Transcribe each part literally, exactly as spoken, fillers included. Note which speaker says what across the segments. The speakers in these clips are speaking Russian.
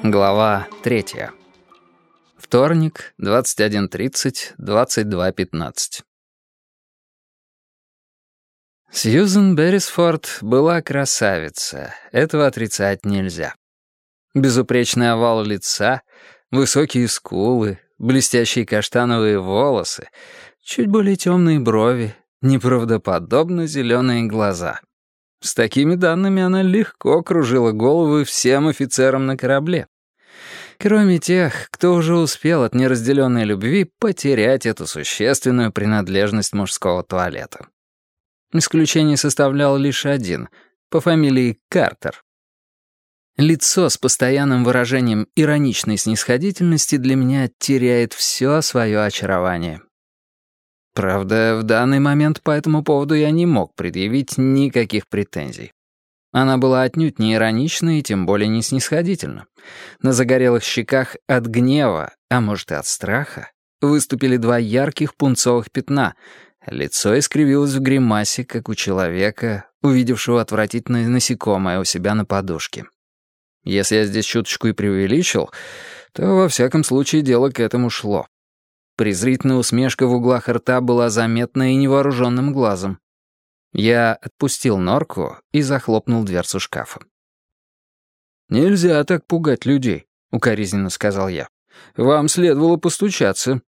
Speaker 1: Глава третья. Вторник, двадцать один тридцать, двадцать два пятнадцать. Сьюзен Беррисфорд была красавица, этого отрицать нельзя. Безупречный овал лица, высокие скулы, блестящие каштановые волосы, чуть более темные брови, неправдоподобно зеленые глаза. С такими данными она легко кружила головы всем офицерам на корабле. Кроме тех, кто уже успел от неразделенной любви потерять эту существенную принадлежность мужского туалета. Исключение составлял лишь один, по фамилии Картер. Лицо с постоянным выражением ироничной снисходительности для меня теряет все свое очарование. Правда, в данный момент по этому поводу я не мог предъявить никаких претензий. Она была отнюдь не иронична и тем более не снисходительна. На загорелых щеках от гнева, а может и от страха, выступили два ярких пунцовых пятна. Лицо искривилось в гримасе, как у человека, увидевшего отвратительное насекомое у себя на подушке. Если я здесь чуточку и преувеличил, то во всяком случае дело к этому шло. Презрительная усмешка в углах рта была заметна и невооруженным глазом. Я отпустил норку и захлопнул дверцу шкафа. «Нельзя так пугать людей», — укоризненно сказал я. «Вам следовало постучаться».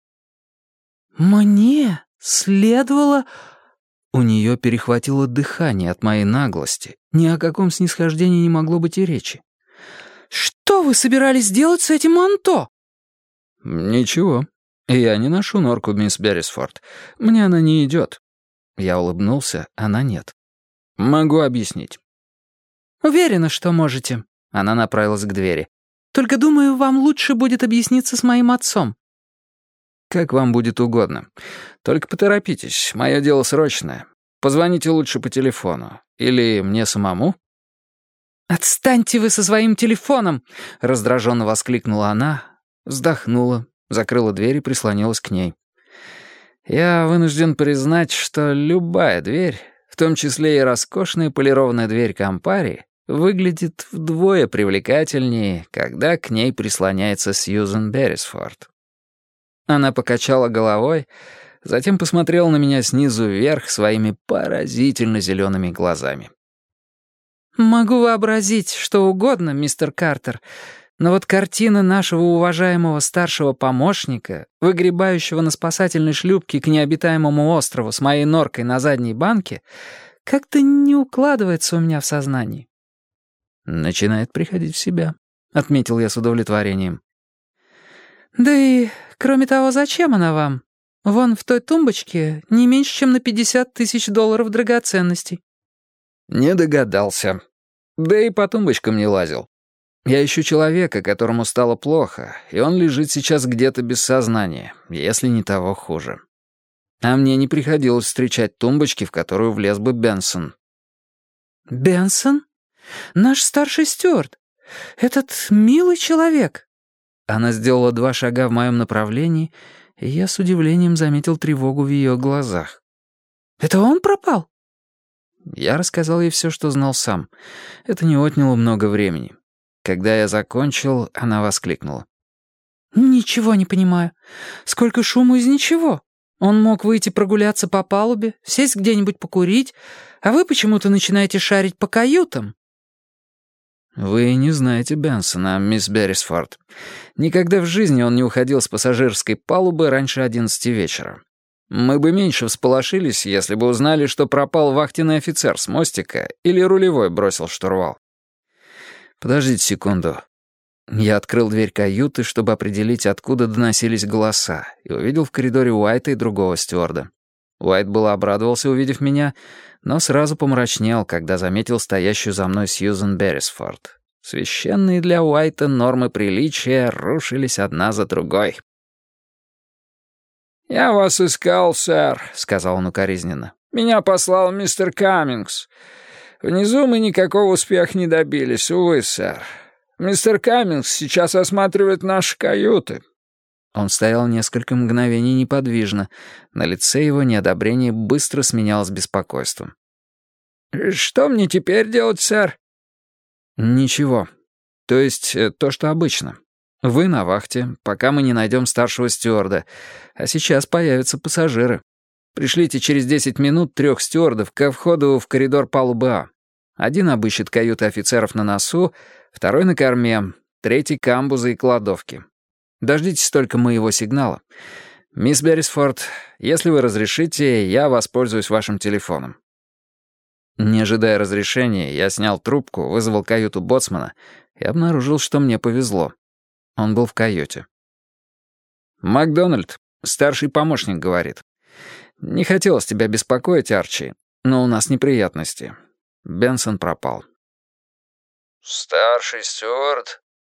Speaker 2: «Мне следовало...» У нее перехватило дыхание от моей наглости. Ни о каком снисхождении не могло быть и речи. «Что вы собирались делать с этим манто?»
Speaker 1: «Ничего. Я не ношу норку, мисс Беррисфорд. Мне она не идет». Я улыбнулся, она нет. «Могу объяснить».
Speaker 2: «Уверена, что можете». Она направилась к двери. «Только, думаю, вам лучше будет объясниться с моим отцом».
Speaker 1: «Как вам будет угодно. Только поторопитесь, мое дело срочное. Позвоните лучше по телефону. Или мне самому?»
Speaker 2: «Отстаньте вы со своим телефоном!» — раздраженно воскликнула она, вздохнула, закрыла дверь и прислонилась к ней. «Я вынужден признать, что любая дверь, в том числе и роскошная полированная дверь Кампари, выглядит вдвое привлекательнее, когда к ней прислоняется Сьюзен Беррисфорд». Она покачала головой, затем посмотрела на меня снизу вверх своими поразительно зелеными глазами. «Могу вообразить что угодно, мистер Картер, но вот картина нашего уважаемого старшего помощника, выгребающего на спасательной шлюпке к необитаемому острову с моей норкой на задней банке, как-то не укладывается у меня в сознании».
Speaker 1: «Начинает приходить в себя», — отметил я с удовлетворением.
Speaker 2: «Да и, кроме того, зачем она вам? Вон в той тумбочке не меньше, чем на пятьдесят тысяч долларов драгоценностей».
Speaker 1: «Не догадался. Да и по тумбочкам не лазил. Я ищу человека, которому стало плохо, и он лежит сейчас где-то без сознания, если не того хуже. А мне не приходилось встречать тумбочки, в которую влез бы Бенсон».
Speaker 2: «Бенсон? Наш старший стюард? Этот милый человек?»
Speaker 1: Она сделала два шага в моем направлении, и я с удивлением заметил тревогу в ее глазах.
Speaker 2: «Это он пропал?»
Speaker 1: Я рассказал ей все, что знал сам. Это не отняло много времени. Когда я закончил, она воскликнула.
Speaker 2: «Ничего не понимаю. Сколько шуму из ничего. Он мог выйти прогуляться по палубе, сесть где-нибудь покурить, а вы почему-то начинаете шарить по каютам».
Speaker 1: «Вы не знаете Бенсона, мисс Беррисфорд. Никогда в жизни он не уходил с пассажирской палубы раньше одиннадцати вечера. Мы бы меньше всполошились, если бы узнали, что пропал вахтенный офицер с мостика или рулевой бросил штурвал. Подождите секунду». Я открыл дверь каюты, чтобы определить, откуда доносились голоса, и увидел в коридоре Уайта и другого стюарда. Уайт было обрадовался, увидев меня, но сразу помрачнел, когда заметил стоящую за мной Сьюзен Беррисфорд. Священные для Уайта нормы приличия рушились одна за другой.
Speaker 3: «Я вас искал, сэр», — сказал он укоризненно. «Меня послал мистер Каммингс. Внизу мы никакого успеха не добились, увы, сэр. Мистер Каммингс сейчас осматривает наши каюты».
Speaker 1: Он стоял несколько мгновений неподвижно. На лице его неодобрение быстро сменялось беспокойством.
Speaker 3: «Что мне теперь делать, сэр?»
Speaker 1: «Ничего. То есть э, то, что обычно. Вы на вахте, пока мы не найдем старшего стюарда, а сейчас появятся пассажиры. Пришлите через десять минут трех стюардов ко входу в коридор палубы А. Один обыщет каюты офицеров на носу, второй на корме, третий — камбузы и кладовки. Дождитесь только моего сигнала. Мисс Беррисфорд, если вы разрешите, я воспользуюсь вашим телефоном». Не ожидая разрешения, я снял трубку, вызвал каюту боцмана и обнаружил, что мне повезло. Он был в каюте. «Макдональд, старший помощник, говорит. Не хотелось тебя беспокоить, Арчи, но у нас неприятности. Бенсон пропал».
Speaker 3: «Старший стюард?»